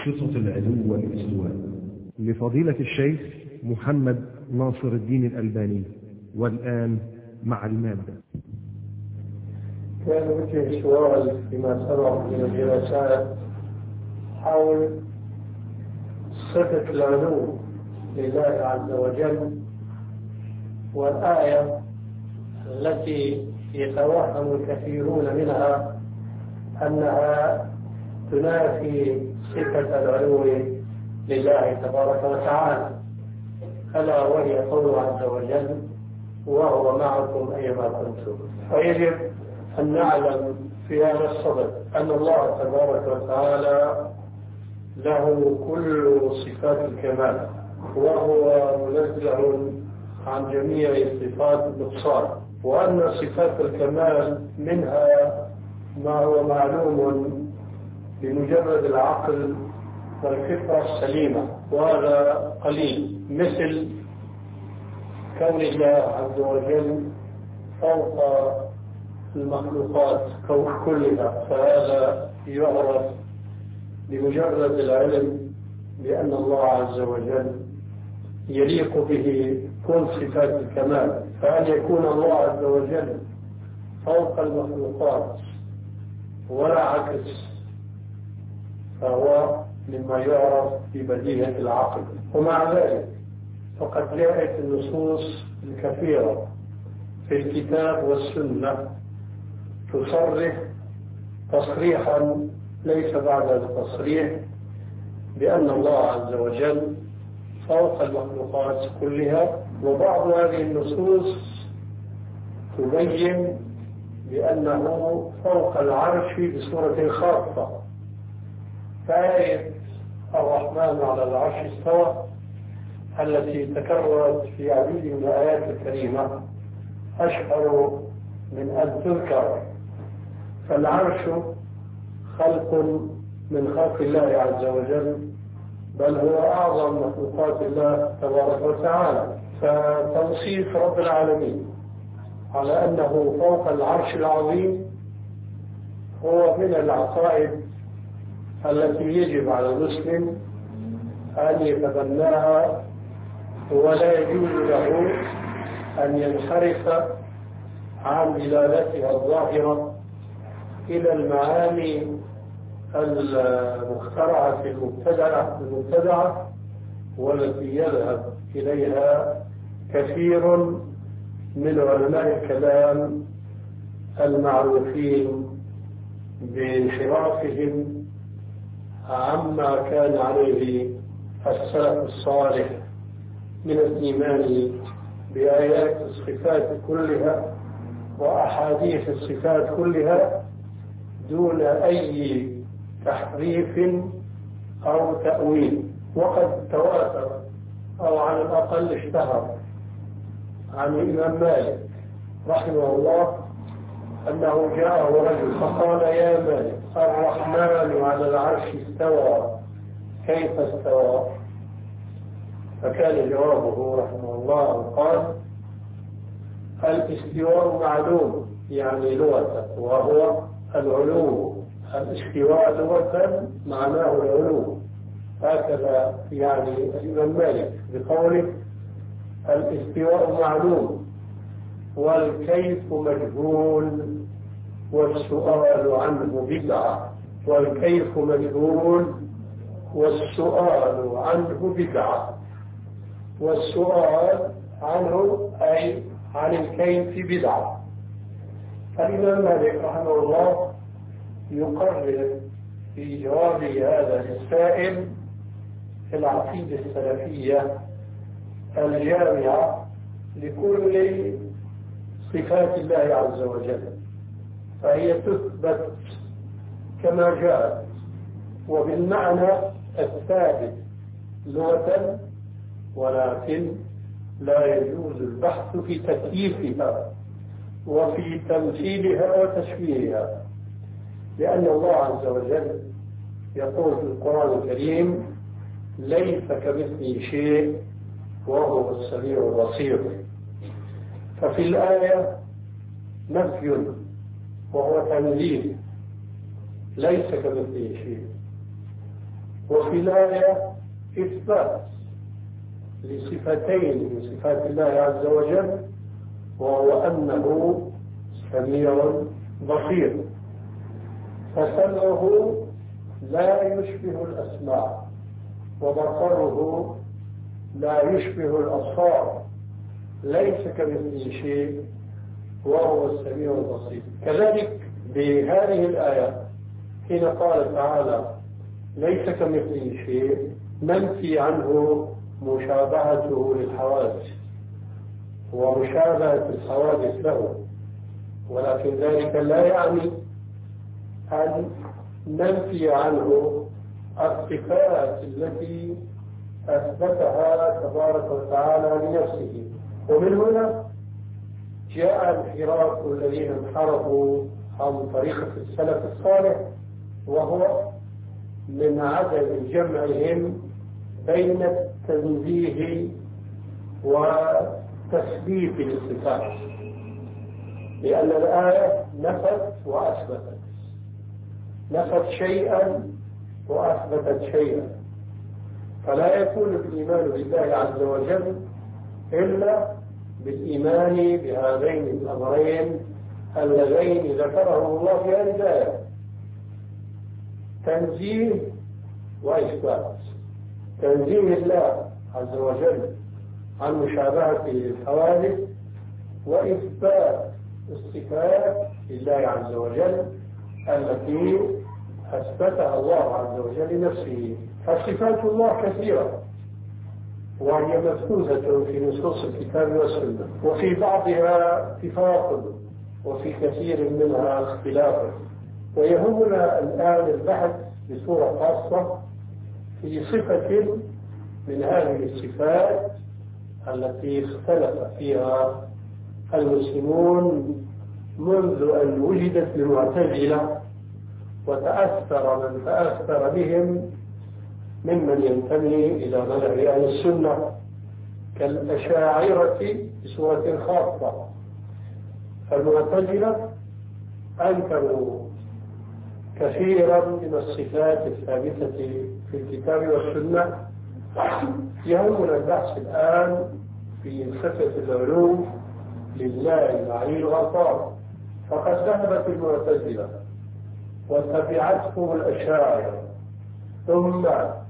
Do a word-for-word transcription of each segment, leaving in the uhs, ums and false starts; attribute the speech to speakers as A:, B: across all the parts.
A: أشرطة العلو والاستواء لفضيلة الشيخ محمد ناصر الدين الألباني. والآن مع المادة.
B: كان وجه سؤال فيما سبق من الجلسات حول صفة العلو لله عز وجل، والآية التي يتوهم الكثيرون منها أنها تنافي صفة العلو لله تبارك وتعالى، ألا وهي قوله عز وجل: وهو معكم أينما كنتم. فيجب أن نعلم في هذا الصدد أن الله تبارك وتعالى له كل صفات الكمال، وهو منزه عن جميع صفات النقصان، وأن صفات الكمال منها ما هو معلوم بمجرد العقل والفطرة السليمة، وهذا قليل، مثل كون الله عز وجل فوق المخلوقات كلها، فهذا يعرف بمجرد العلم بأن الله عز وجل يليق به كل صفات الكمال. فأن يكون الله عز وجل فوق المخلوقات ولا عكس فهو مما يعرف ببديهة العقل. ومع ذلك فقد جاءت النصوص الكثيرة في الكتاب والسنة تصرح تصريحا ليس بعد التصريح بأن الله عز وجل فوق المخلوقات كلها، وبعض هذه النصوص تبين بأنه فوق العرش بصورة خاصة. فآية الرحمن على العرش استوى التي تكررت في عديد من الآيات الكريمة أشهر من أن تذكر. فالعرش خلق من خلق الله عز وجل، بل هو أعظم مخلوقات الله تبارك وتعالى. فتوصيف رب العالمين على أنه فوق العرش العظيم هو من العقائد التي يجب على المسلم أن يتبناها، ولا يجوز له أن ينحرف عن دلالتها الظاهرة إلى المعاني المخترعة المبتدعة المبتدعة والتي يذهب إليها كثير من علماء الكلام المعروفين بانحرافهم عما كان عليه السلف الصالح من الإيمان بآيات الصفات كلها وأحاديث الصفات كلها دون أي تحريف أو تأويل. وقد تواتر أو على الأقل اشتهر عن الإمام مالك رحمه الله أنه جاءه رجل فقال: يا مالك، الرحمن على العرش استوى، كيف استوى؟ فكان جوابه رحمه الله قال: الاستواء معلوم يعني لغة، وهو العلو. الاستواء لغة معناه العلو، هكذا يعني الإمام مالك بقوله: الاستواء معلوم والكيف مجهول والسؤال عنه بدعة. والكيف مجهول والسؤال عنه بدعة. والسؤال عنه أي عن الكيف بدعة. الإمام مالك رحمه الله يقرر في جواب هذا السائل في العقيدة السلفية الجامعة لكل صفات الله عز وجل، فهي تثبت كما جاءت وبالمعنى الثابت لغة، ولكن لا يجوز البحث في تكييفها وفي تمثيلها وتشبيهها، لأن الله عز وجل يقول في القرآن الكريم: ليس كمثله شيء وهو السميع البصير. ففي الآية نفي وهو تنزيه، ليس كمثله شيء، وفي الآية إثبات لصفتين من صفات الله عز وجل، وهو أنه سميع بصير. فسمعه لا يشبه الأسماع، وبصره لا يشبه الأبصار، ليس كمثله شيء وهو السميع البصير. كذلك بهذه الآية حين قال تعالى ليس كمثله شيء ننفي عنه مشابهته للحوادث ومشابهة الحوادث له، ولكن ذلك لا يعني أن ننفي عنه الصفات التي أثبتها تبارك وتعالى لنفسه. ومن هنا جاء الانحراف الذين انحرفوا عن طريقة السلف الصالح، وهو من عدم جمعهم بين التنزيه وتثبيت الصفات، لأن الآية نفت وأثبتت، نفت شيئا وأثبتت شيئا، فلا يكون الإيمان بالله عز وجل إلا بالإيمان بهذين الأمرين اللذين ذكرهم الله في هذه الآية: تنزيه وإثبات. تنزيه الله عز وجل عن مشابهته للحوادث، وإثبات الصفات لله عز وجل التي أثبتها الله عز وجل لنفسه. فصفات الله كثيرة، وهي مفروضة في نصوص الكتاب والسنة، وفي بعضها اتفاق وفي كثير منها اختلاف. ويهمنا الآن البحث بصورة خاصة في صفة من هذه الصفات التي اختلف فيها المسلمون منذ أن وجدت المعتزلة، وتأثر من تأثر بهم ممن ينتمي إلى مذهب أهل السنة كالأشاعرة بصورة خاصة. المعتزلة أنكروا كثيرا من الصفات الثابتة في الكتاب والسنة. يهمنا البحث الآن في صفة العلو لله العلي الغفار، فقد ذهبت المعتزلة وتبعتهم الأشاعرة، ثم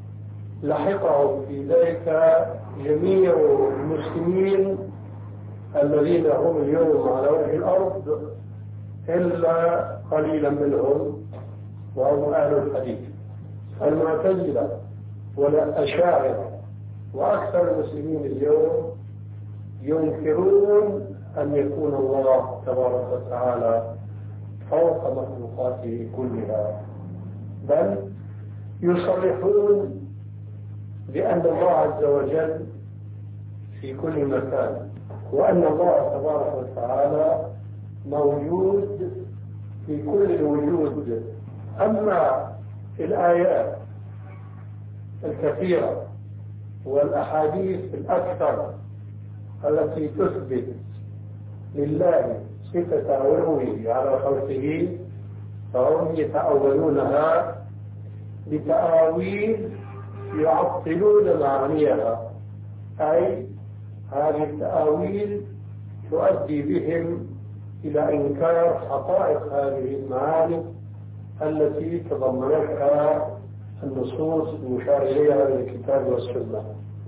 B: لحقهم في ذلك جميع المسلمين الذين هم اليوم على وجه الأرض إلا قليلا منهم وهم أهل الحديث. المعتزلة والأشاعرة وأكثر المسلمين اليوم ينكرون أن يكون الله تبارك وتعالى فوق مخلوقاته كلها، بل يصرحون بأن الله عز وجل في كل مكان، وأن الله تبارك وتعالى موجود في كل الوجود. أما الآيات الكثيرة والأحاديث الأكثر التي تثبت لله صفة علوه على خلقه فهم يتأولونها بتأويل يعطلون معانيها، أي هذه التأويل تؤدي بهم إلى إنكار حقائق هذه المعاني التي تضمنتها النصوص المشار إليها من الكتاب والسنة.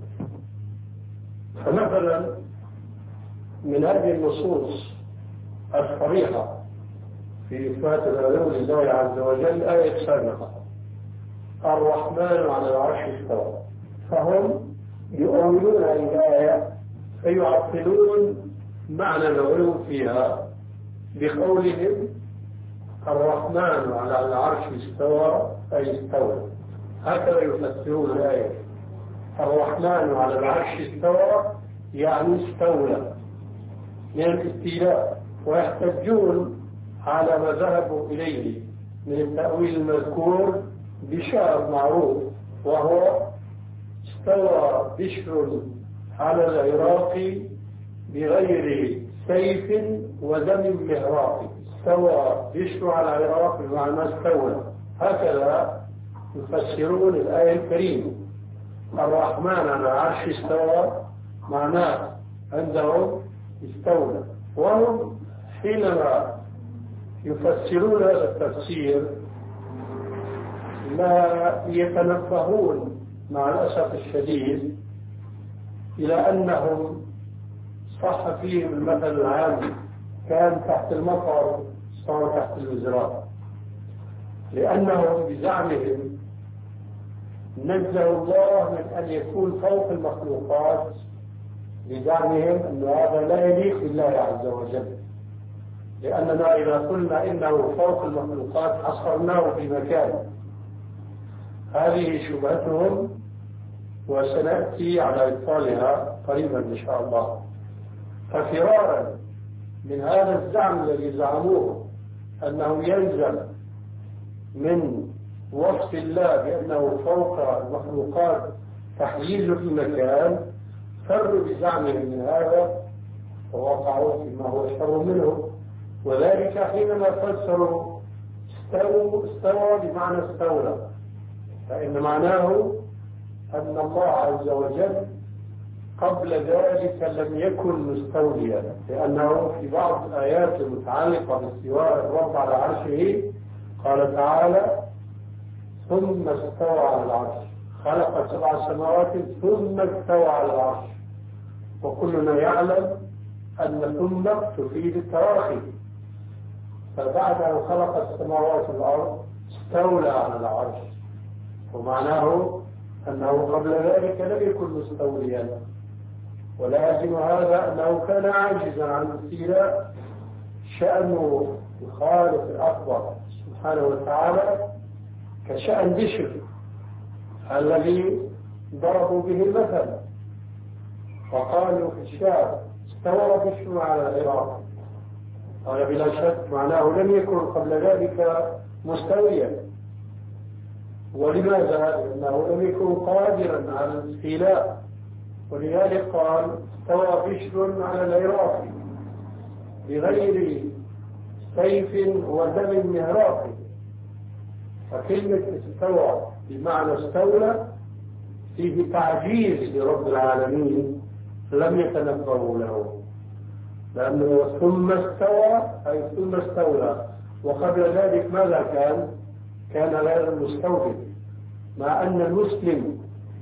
B: فمثلا من هذه النصوص الصريحة في إثبات العلو لله عز وجل آية سابقة: الرحمن على العرش استوى. فهم يؤولون الآية فيعطلون معنى العلو فيها بقولهم الرحمن على العرش استوى أي استوى. هكذا يفسرون الآية: الرحمن على العرش استوى يعني استولى من الاستيلاء، ويحتجون على ما ذهبوا إليه من التأويل المذكور بشعر معروف، وهو استوى بشر على العراق بغير سيف ودم مهراق. استوى بشر على العراق بمعنى استولى. هكذا يفسرون الآية الكريمة. الرحمن على العرش استوى معناه عندهم استولى، وهم حينما يفسرون هذا التفسير لا يتنبهون مع الأسف الشديد إلى أنهم صح فيهم المثل العام كان تحت المطر صار تحت المزرعة، لأنهم بزعمهم نزه الله من أن يكون فوق المخلوقات، بزعمهم أن هذا لا يليق بالله عز وجل، لأننا إذا قلنا إنه فوق المخلوقات حصرناه في مكان. هذه شبهتهم وسنأتي على إبطالها قريبا إن شاء الله. ففرارا من هذا الزعم الذي زعموه أنه يلزم من وصف الله بأنه فوق المخلوقات تحييزه في مكان، فروا بزعمهم من هذا ووقعوا فيما هو شر منه. وذلك حينما فسروا استوى استوى بمعنى استولى، فإن معناه أن الله عز وجل قبل ذلك لم يكن مستوليا، لأنه في بعض الآيات المتعلقة باستواء الرب على عرشه قال تعالى ثم استوى على العرش، خلق سبع سماوات ثم استوى على العرش، وكلنا يعلم أن ثم تفيد التراخي، فبعد أن خلق السماوات والأرض استولى على العرش، ومعناه أنه قبل ذلك لم يكن مستوليا. ولازم هذا أنه كان عاجزا عن الاستيلاء، شأنه الخالق الأكبر سبحانه وتعالى كشأن بشر الذي ضربوا به المثل، وقالوا في الشعر استوى بشر على العراق، قال بلا شك معناه لم يكن قبل ذلك مستويا. ولماذا؟ لأنه لم يكن قادرا على الاستيلاء، ولذلك قال استوى بشر على العراق بغير سيف ودم مهراق. فكلمة استوى بمعنى استولى فيه تعجيز لرب العالمين لم يتنبهوا له، لأنه ثم استوى أي ثم استولى، وقبل ذلك ماذا كان؟ كان غير مستولي. مع أن المسلم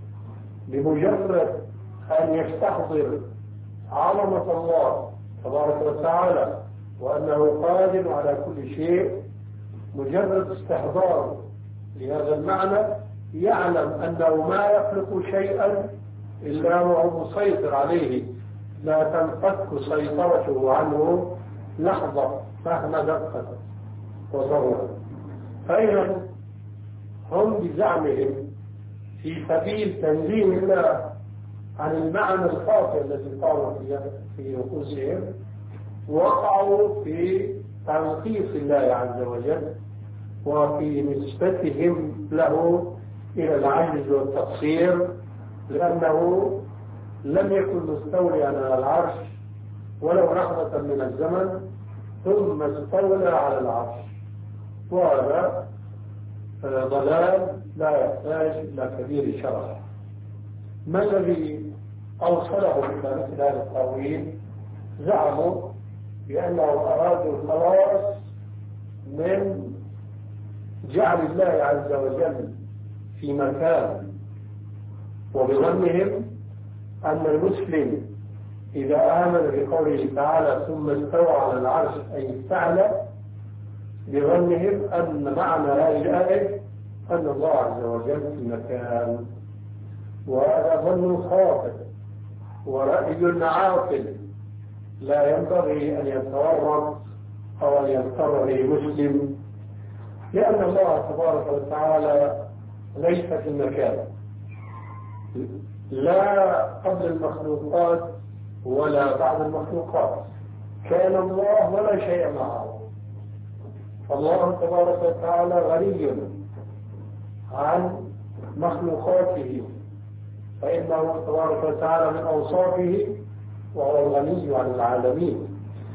B: بمجرد أن يستحضر عظمة الله تبارك وتعالى وأنه قادر على كل شيء، مجرد استحضار لهذا المعنى يعلم أنه ما يخلق شيئا إلا وهو مسيطر عليه، لا تنفك سيطرته عنه لحظة مهما دقت وصورت. فإذا هم بزعمهم في سبيل تنزيه الله عن المعنى الخاطئ الذي قالوا في نفوسهم وقعوا في تنقيص الله عز وجل وفي نسبتهم له إلى العجز والتقصير، لأنه لم يكن مستوليا على العرش ولو لحظة من الزمن ثم استولى على العرش، وهذا ضلال لا يحتاج إلى كبير شرح. ما الذي أوصلهم إلى مثل هذا التأويل؟ زعموا بأنه أرادوا الخلاص من جعل الله عز وجل في مكان، وبظنهم أن المسلم إذا آمن بقوله تعالى ثم استوى على العرش أي استعلى، بظنهم أن معنى هذه الآية أن الله عز وجل في مكان، وهذا ظن خاطئ ورأي عاقل لا ينبغي أن يتورط أو أن يضطر به مسلم، لأن الله تبارك وتعالى ليس في المكان، لا قبل المخلوقات ولا بعد المخلوقات، كان الله ولا شيء معه. فالله تبارك وتعالى غني عن مخلوقاته، فإنه تبارك وتعالى من أوصافه وهو الغني عن العالمين،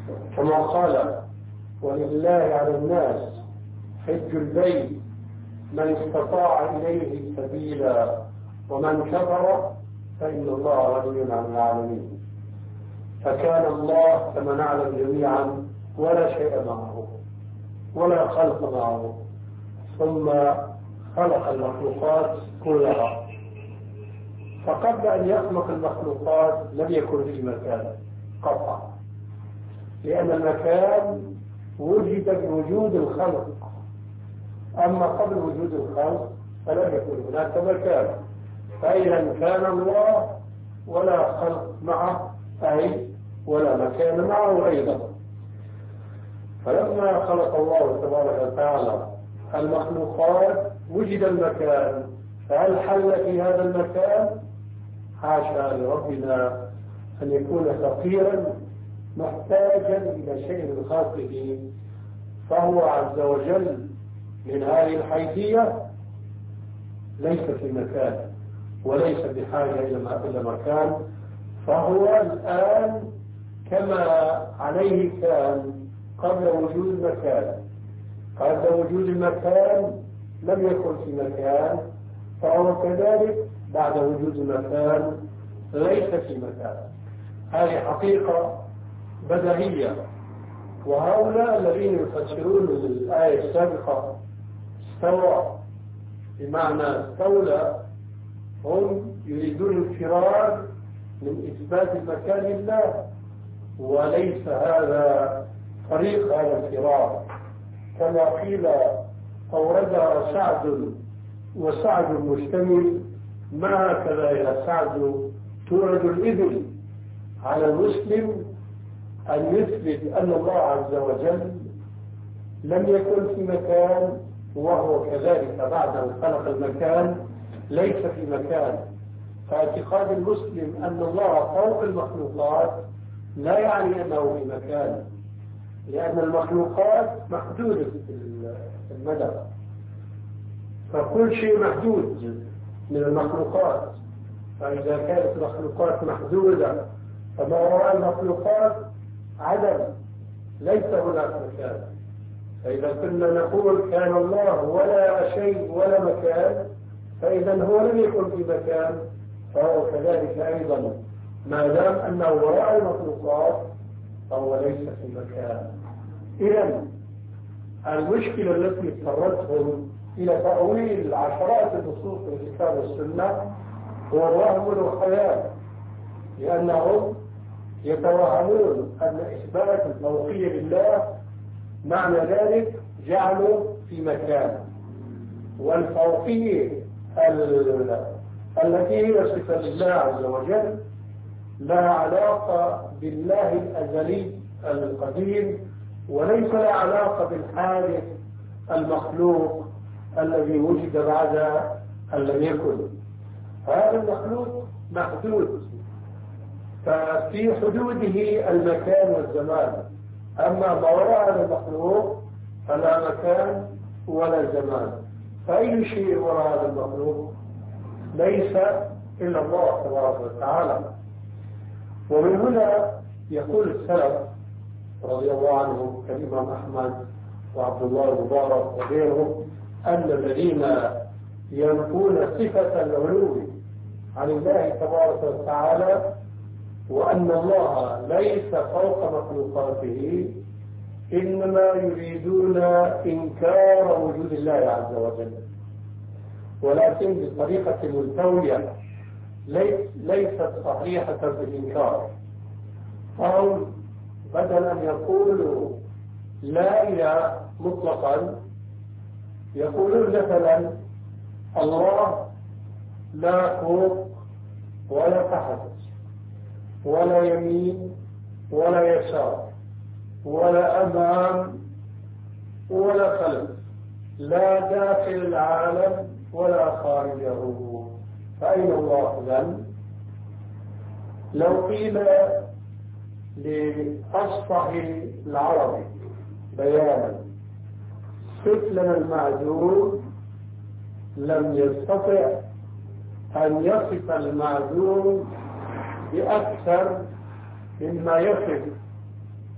B: كما قال ولله على الناس حج البيت من استطاع إليه سبيلا ومن كفر فإن الله غني عن العالمين. فكان الله كما نعلم جميعا ولا شيء معه ولا خلق معه، ثم خلق المخلوقات كلها. فقبل أن يخلق المخلوقات لم يكن في مكان قطعا، لأن المكان وجد بوجود الخلق، أما قبل وجود الخلق فلم يكن هناك مكان. فإذا كان الله ولا خلق معه، أي ولا مكان معه أيضا. فلما خلق الله تبارك وتعالى المخلوقات وجد المكان، فهل حل في هذا المكان؟ حاشا لربنا أن يكون فقيرا محتاجا إلى شيء من خلقه، فهو عز وجل من هذه الحيثية ليس في مكان وليس بحاجة إلى مكان، فهو الآن كما عليه كان قبل وجود المكان. قبل وجود المكان لم يكن في مكان، فهو كذلك بعد وجود المكان ليس في مكان. هذه حقيقة بديهية. وهؤلاء الذين يفسرون الآية السابقة استوى بمعنى استولى، هم يريدون الفرار من إثبات المكان لله، وليس هذا طريق هذا الفرار. كما قيل أوردها سعد وسعد مشتمل، ما هكذا يا سعد تورد الإبل. على المسلم أن يثبت أن الله عز وجل لم يكن في مكان، وهو كذلك بعد أن خلق المكان ليس في مكان. فاعتقاد المسلم أن الله فوق المخلوقات لا يعني أنه في مكان، لأن المخلوقات محدودة في المدى، فكل شيء محدود من المخلوقات. فإذا كانت المخلوقات محدودة فما وراء المخلوقات عدم، ليس هناك مكان. فإذا كنا نقول كان الله ولا شيء ولا مكان، فإذا هو لم يكن في مكان، فهو كذلك أيضا ما دام أنه وراء المخلوقات فهو ليس في مكان. إذن المشكلة التي اضطرتهم إلى تأويل عشرات النصوص من الكتاب والسنة هو الوهم والخيال، لأنهم يتوهمون أن إثبات الفوقية لله معنى ذلك جعله في مكان، والفوقية التي هي صفة لله عز وجل لا علاقة بالله الأزلي القديم، وليس لا علاقة بالحادث المخلوق الذي وجد بعد أن لم يكن. هذا المخلوق محدود، ففي حدوده المكان والزمان. أما ما وراء المخلوق فلا مكان ولا زمان. فأي شيء وراء هذا المخلوق ليس إلا الله تبارك وتعالى. ومن هنا يقول السلف رضي الله عنهم كالإمام أحمد وعبد الله المبارك وغيرهم أن الذين ينفون صفة العلو عن الله تبارك وتعالى وأن الله ليس فوق مخلوقاته إنما يريدون إنكار وجود الله عز وجل، ولكن بطريقة ملتوية ليست صحيحة في الإنكار. فهم بدل أن يقولوا لا إله مطلقا يقولون مثلا الله لا فوق ولا تحت ولا يمين ولا يسار ولا أمام ولا خلف، لا داخل العالم ولا خارجه. فأين الله إذن؟ لو قيل لأصفح العربي بيانا صف لنا المعدوم، لم يستطع أن يصف المعدوم بأكثر مما يصف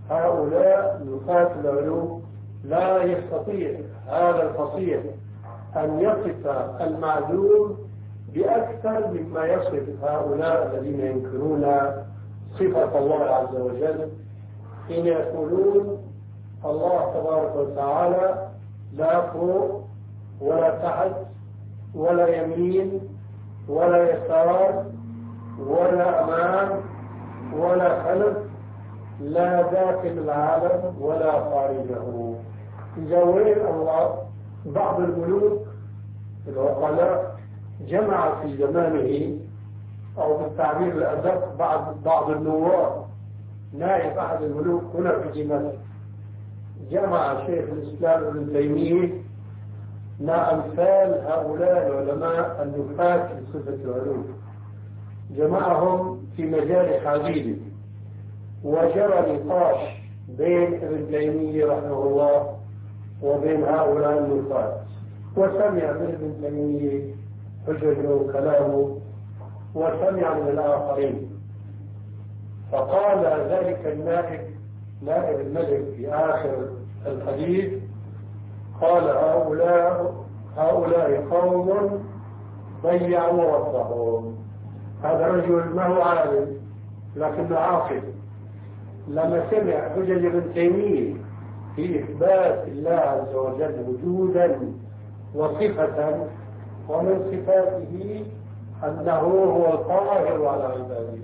B: هؤلاء نفاة العلوم. لا يستطيع هذا الفصيح أن يصف المعدوم بأكثر مما يصف هؤلاء الذين ينكرون صفة الله عز وجل حين يقولون الله تبارك وتعالى لا فوق ولا تحت ولا يمين ولا يسار ولا أمام ولا خلف، لا داخل العالم ولا خارجه. جوين الله بعض الملوك العقلاء جمع في زمانه، أو بالتعبير الأدق بعض بعض النواب، نائب أحد الملوك هنا في دمشق، جمع شيخ الإسلام ابن تيمية مع أمثال هؤلاء العلماء النفاة في صفة العلوم، جمعهم في مجالس عديدة، وجرى نقاش بين ابن تيمية رحمه الله وبين هؤلاء النفاة، وسمع من ابن تيمية حججه وكلامه وسمع من الآخرين. فقال ذلك النائب نائب الملك في آخر الحديث، قال هؤلاء هؤلاء قوم ضيعوا ربهم. هذا رجل ما هو عالم لكنه عاقل، لما سمع حجج ابن تيمية في إثبات الله عز وجل وجودا وصفة، ومن صفاته أنه هو القاهر على عباده،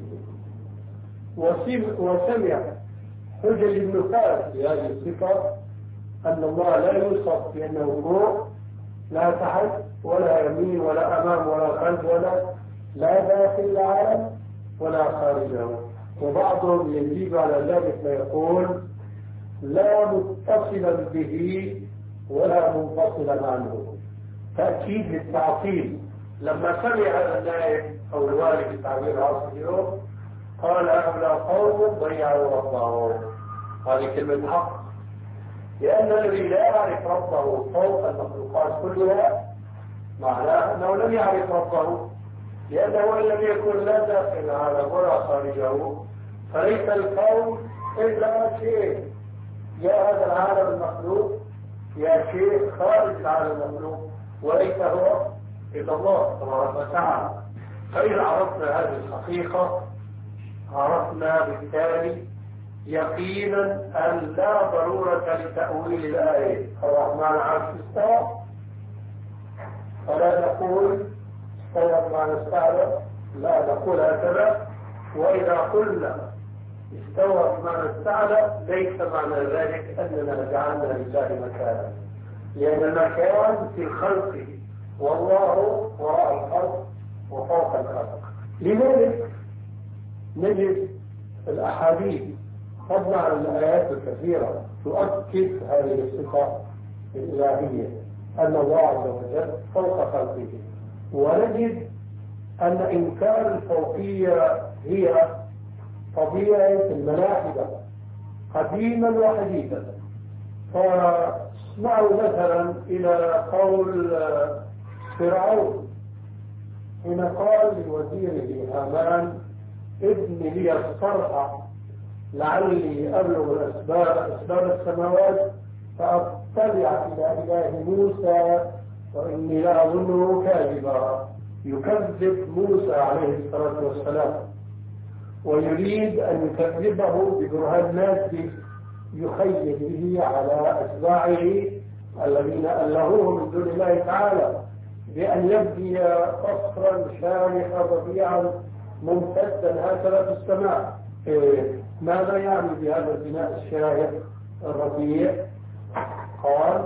B: وسمع حجج النفاة في هذه الصفة أن الله لا يوصف بأنه فوق لا تحت ولا يمين ولا أمام ولا خلف ولا لا داخل العالم ولا خارجه. وبعضهم يزيد على ذلك فيقول لا متصلا به ولا منفصلا عنه، تأكيد للتعطيل. لما سمع هذا النائب أو الوالي بالتعبير العصري قال هؤلاء قوم ضيعوا ربهم. هذه كلمة حق، لأن الذي لا يعرف ربه فوق المخلوقات كلها معناه أنه لم يعرف ربه، لأنه إن لم يكن لا داخل العالم ولا خارجه فليس الكون إلا شيء، يا هذا العالم المخلوق يا شيء خارج العالم المخلوق، وليس هو إلا الله تبارك وتعالى. فإذا عرفنا هذه الحقيقة عرفنا بالتالي يقينا أن لا ضرورة لتأويل الآية الرحمن على الاستوى، فلا نقول استوى بمعنى استعلى، لا نقول هكذا. وإذا قلنا استوى بمعنى استعلى ليس معنى ذلك أننا جعلنا لله مكانا، لأن المكان في الخلق والله وراء الخلق وفوق الخلق. لذلك نجد الأحاديث فضلا عن الآيات الكثيرة تؤكد هذه الصفة الإلهية أن الله عز وجل فوق خلقه، ونجد أن إنكار الفوقية هي طبيعة الملاحدة قديما وحديثا. فاسمعوا مثلا إلى قول فرعون حين قال لوزيره هامان ابن لي الصرح لعلي أبلغ الأسباب أسباب السماوات فأطلع إلى إله موسى وإني لا أظنه كاذبا. يكذب موسى عليه الصلاة والسلام ويريد أن يكذبه ببرهان مادي يخيل به على أتباعه الذين ألهوه من دون الله تعالى بأن يبني قصرا شامخا رفيعا ممتدا هكذا في السماء. إيه ماذا يعني بهذا البناء الشاهق الرفيع؟ قال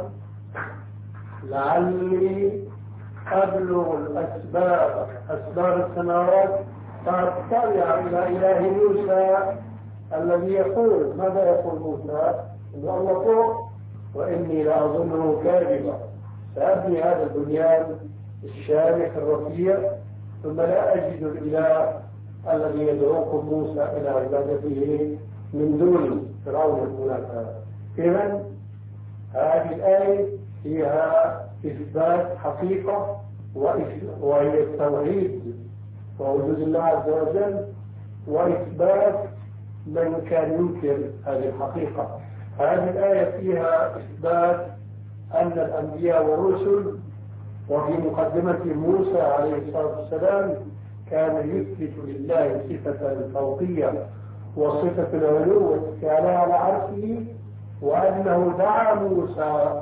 B: لعلي أبلغ الأسباب أسباب السماوات فأطلع إلى إله موسى الذي يقول ماذا يقول موسى؟ إن الله فوق وإني لأظنه كاذبا، سأبني هذا البنيان الشامخ الرفيع ثم لا أجد الإله الذي يدعوكم موسى إلى عبادته من دون فرعون المنافق. إذن هذه الآية فيها إثبات حقيقة وهي التوحيد ووجود الله عز وجل، وإثبات من كان ينكر هذه الحقيقة. هذه الآية فيها إثبات أن الأنبياء والرسل وفي مقدمة موسى عليه الصلاة والسلام كان يثبت لله صفة الفوقية وصفة العلو والاستعلاء على عرشه، وأنه دعا موسى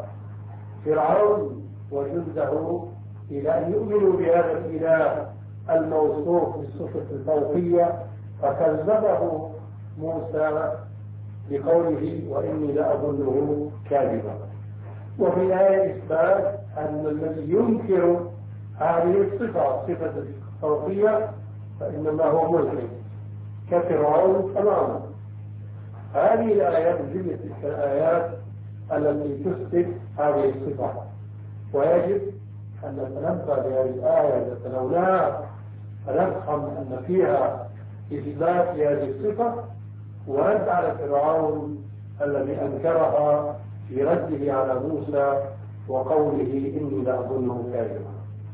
B: فرعون وجنده إلى أن يؤمنوا بهذا الإله الموصوف بالصفة الفوقية، فكذبه موسى بقوله وإني لأظنه كاذبا. وفي الآية إثبات أن الذي ينكر هذه الصفة صفة الفوقية فإنما هو ملحد كفرعون تماما. هذه الآيات جملة تلك الآيات التي تثبت هذه الصفة، ويجب أن نتنبه بهذه الآية إذا تلوناها فنفهم أن فيها إثبات هذه الصفة ورد على فرعون الذي أنكرها في رده على موسى وقوله إني لأظنه كاذبا.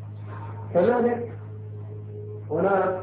B: كذلك هناك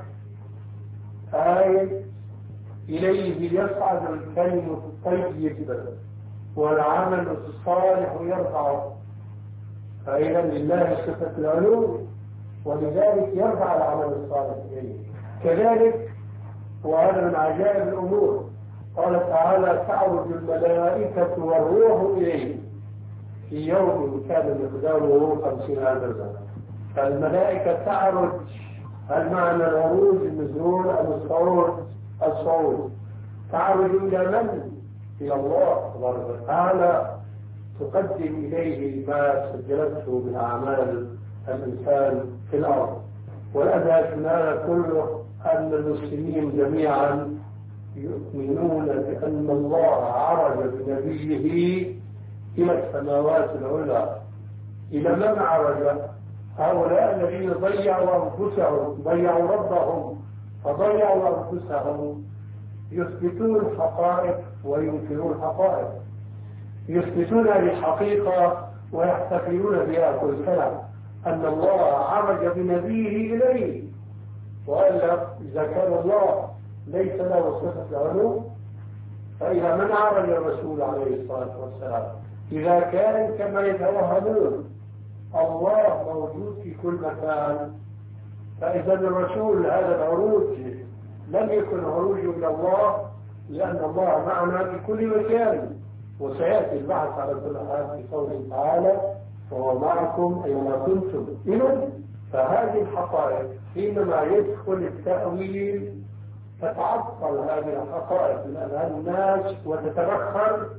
B: آية إليه يصعد الكلم الطيب والعمل الصالح يرفعه، فإذا لله صفة العلو ولذلك يرفع العمل الصالح إليه. كذلك وهذا من عجائب الأمور قال تعالى تعرج الملائكة والروح إليه في يوم كان مقداره خمسين ألف سنة. فالملائكة تعرج، هل معنى العروج النزول أم الصعود؟ الصعود. تعرج إلى من؟ إلى الله تبارك وتعالى، تقدم إليه ما سجلته من أعمال الإنسان في الأرض. والأدهى من هذا كله أن المسلمين جميعا يؤمنون بأن الله عرج بنبيه إلى السماوات العلى. إلى من عرج؟ هؤلاء الذين ضيعوا أنفسهم، ضيعوا ربهم فضيعوا أنفسهم، يثبتون الحقائق وينكرون الحقائق، يثبتون الحقيقة ويحتفلون بها كل سنة أن الله عرج بنبيه إليه. وإلا إذا كان الله ليس له صفة العلو فإلى من عرج الرسول عليه الصلاة والسلام؟ إذا كان كما يتوهمون الله موجود في كل مكان، فإذا الرسول هذا العروج لم يكن عروجه إلى الله، لأن الله معنا في كل مكان. وسيأتي البحث على كل حال في قوله تعالى وهو معكم أينما كنتم. إذن فهذه الحقائق حينما يدخل التأويل تتعطل هذه الحقائق من أذهان الناس وتتبخر،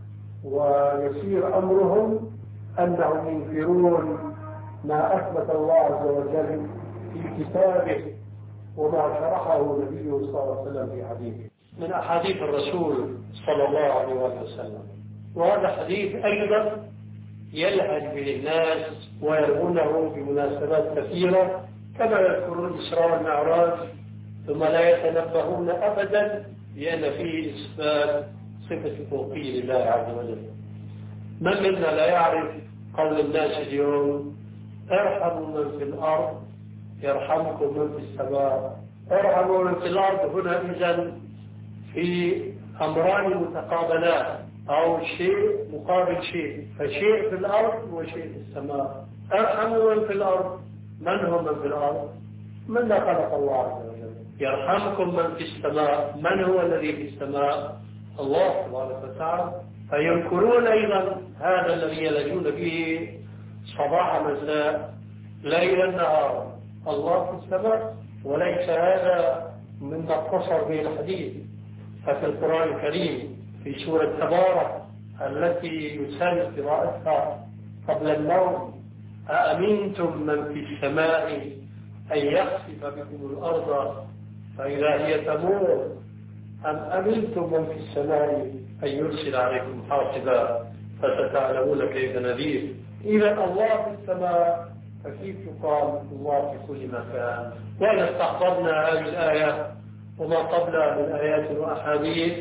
B: ويصير أمرهم أنهم ينكرون ما أثبت الله عز وجل في كتابه وما شرحه النبي صلى الله عليه وسلم في حديثه من أحاديث الرسول صلى الله عليه وسلم. وهذا حديث أيضا يلهج به الناس ويرونه بمناسبات كثيرة كما يذكرون الإسراء والمعراج، ثم لا يتنبهون أبدا بأن فيه إثبات صفة فوقية لله عز وجل. من منا لا يعرف قول الناس اليوم ارحموا من في الأرض يرحمكم من في السماء. ارحموا من في الأرض هنا إذن في أمران متقابلات أو شيء مقابل شيء، فشيء في الأرض وشيء في السماء. ارحموا من في الأرض، من هو من في الأرض؟ من لا خلق الله عز وجل. يرحمكم من في السماء، من هو الذي في السماء؟ الله تبارك وتعالى. فينكرون أيضا هذا الذي يلجون به صباح مساء ليلا نهارا، الله في السماء. وليس هذا مما اتصل به الحديث، ففي القرآن الكريم في سورة تبارك التي يسن قراءتها قبل النوم أأمنتم من في السماء أن يخسف بكم الأرض فإذا هي تمور أم أمنتم من في السماء أن يرسل عليكم حاصبا فستعلمون كيف نذير. إذا الله في السماء فكيف يقال الله في كل مكان؟ وإذا استحضرنا هذه الآية وما قبلها من آيات وأحاديث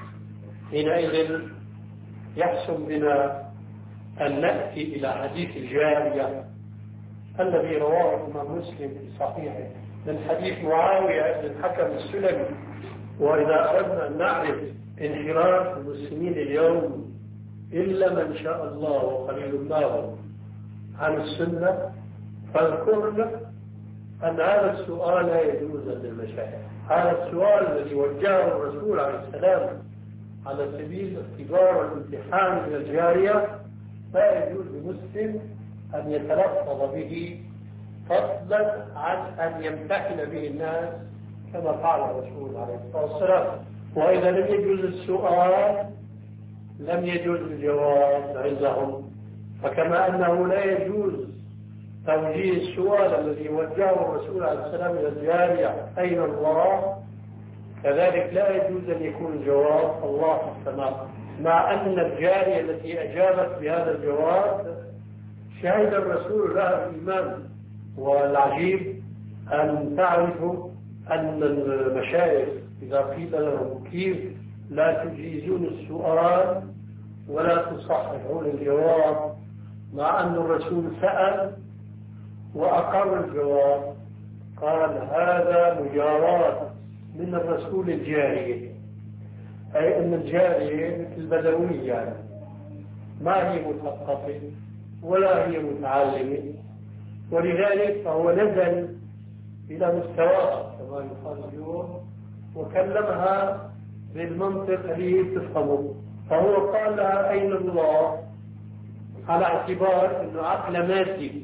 B: حينئذ يحسن بنا أن نأتي إلى حديث الجارية الذي رواه الإمام مسلم في صحيحه من حديث معاوية بن الحكم السلمي. وإذا أردنا أن نعرف انحراف المسلمين اليوم إلا من شاء الله وقليل ما هم عن السنة فاذكرنا أن هذا السؤال لا يجوز للمشايخ. هذا السؤال الذي وجهه الرسول عليه السلام على سبيل الاختبار والامتحان من الجارية لا يجوز لمسلم أن يتلفظ به فضلا عن أن يمتحن به الناس كما قال الرسول عليه الصلاة والسلام. وإذا لم يجوز السؤال لم يجوز الجواب عندهم. فكما أنه لا يجوز توجيه السؤال الذي وجهه الرسول عليه السلام إلى الجارية أين الله، كذلك لا يجوز أن يكون الجواب الله في السماء، مع أن الجارية التي أجابت بهذا الجواب شهد الرسول لها الإيمان. والعجيب أن تعرفوا أن المشايخ إذا قيل لهم كيف لا تجيزون السؤال ولا تصححون الجواب، مع أن الرسول سأل وأقر الجواب، قال هذا مجاراة من الرسول الجارية، أي أن الجارية مثل بدوية يعني ما هي مثقفة ولا هي متعلمة، ولذلك فهو نزل إلى مستواها كما يقال اليوم وكلمها بالمنطق الذي تفهمه. فهو قال لها أين الله على اعتبار أنه عقل مادي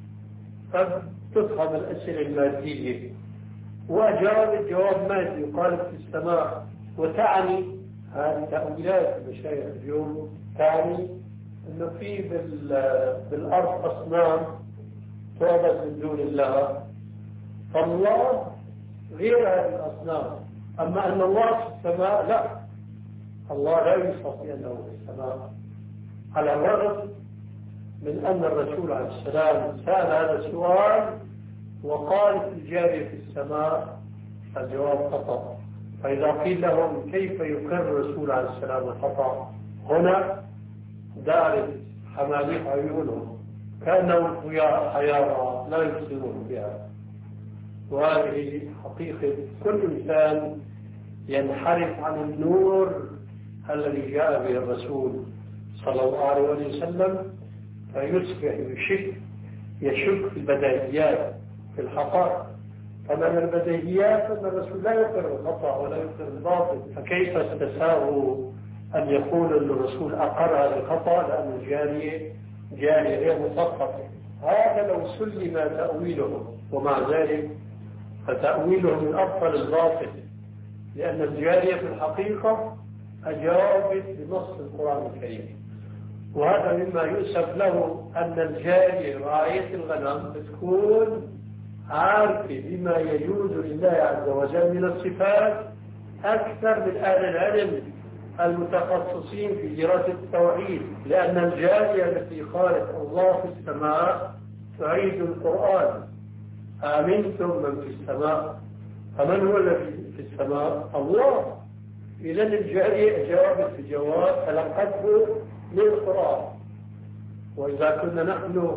B: فتفهم الأسئلة المادية، وأجاب الجواب مادي وقالت في السماء. وتعني هذه تأويلات المشايخ اليوم تعني أنه في بالأرض أصنام تعبد من دون الله، فالله غير هذه الأصنام. أما أن الله في السماء لا، الله لا يستطيع أنه في السماء، على الرغم من أن الرسول عليه السلام سأل هذا السؤال وقال الجارية في السماء، الجواب خطأ. فإذا قيل لهم كيف يقر الرسول عليه السلام الخطأ، هنا دارت حماليح عيونهم كأنهم حيارى لا يبصرون بها. وهذه حقيقة كل إنسان ينحرف عن النور الذي جاء به الرسول صلى الله عليه وسلم، فيصبح يشك يشك في البديهيات في الحقائق. فمن البديهيات أن الرسول لا يقر الخطأ ولا يقر الباطل، فكيف استساغوا أن يقول أن الرسول أقر هذا الخطأ لأن الجارية جارية غير مثقفة؟ هذا لو سلم تأويله، ومع ذلك فتأويله من أفضل الباطل، لأن الجارية في الحقيقة أجابت بنص القرآن الكريم. وهذا مما يؤسف له أن الجارية راعية الغنم تكون عارفة بما يجوز لله عز وجل من الصفات أكثر من أهل العلم المتخصصين في دراسة التوحيد، لأن الجارية التي قالت الله في السماء تعيد القرآن آمنتم من في السماء، فمن هو الذي في السماء؟ الله. إذا الجارية جاوبت بجواب تلقته من القرآن. وإذا كنا نحن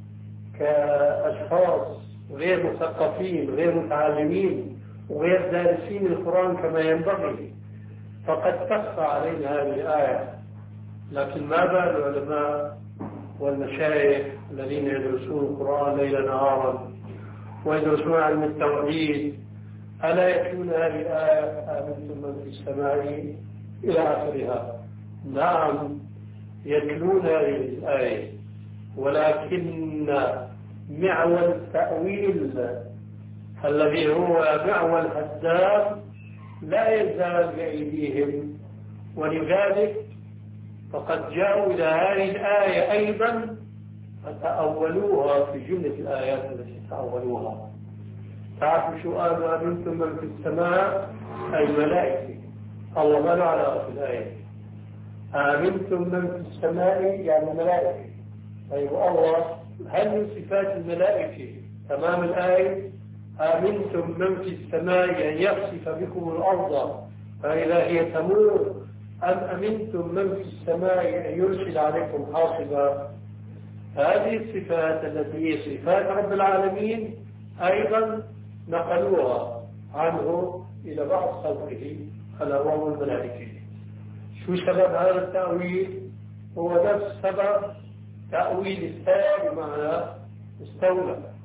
B: كأشخاص غير مثقفين غير متعلمين وغير دارسين القرآن كما ينبغي فقد تخفى علينا هذه الآية، لكن ما بال العلماء والمشايخ الذين يدرسون القرآن ليلا نهارا ويدرسون علم التوحيد ألا يتلون هذه الآية آمنتم من في السماء إلى آخرها؟ نعم يتلون هذه الآية، ولكن معول التأويل الذي هو معول هدام لا يزال بأيديهم، ولذلك فقد جاءوا إلى هذه الآية أيضا فتأولوها في جملة الآيات التي تأولوها. تعرفوا شو قالوا آمنتم من في السماء؟ أي ملائكة. الله ما له علاقة في الآية. آمنتم من في السماء يعني ملائكة. أيوة الله هل من صفات الملائكة تمام الآية آمنتم من في السماء أن يخسف بكم الأرض فإذا هي تمور، أم أمنتم من في السماء أن يرسل عليكم حاصبا؟ هذه الصفات التي هي صفات رب العالمين أيضا نقلوها عنه إلى بعض خلقه ألا وهو الملائكة. شو سبب هذا التأويل؟ هو نفس سبب تأويل الثاني بمعنى استولى.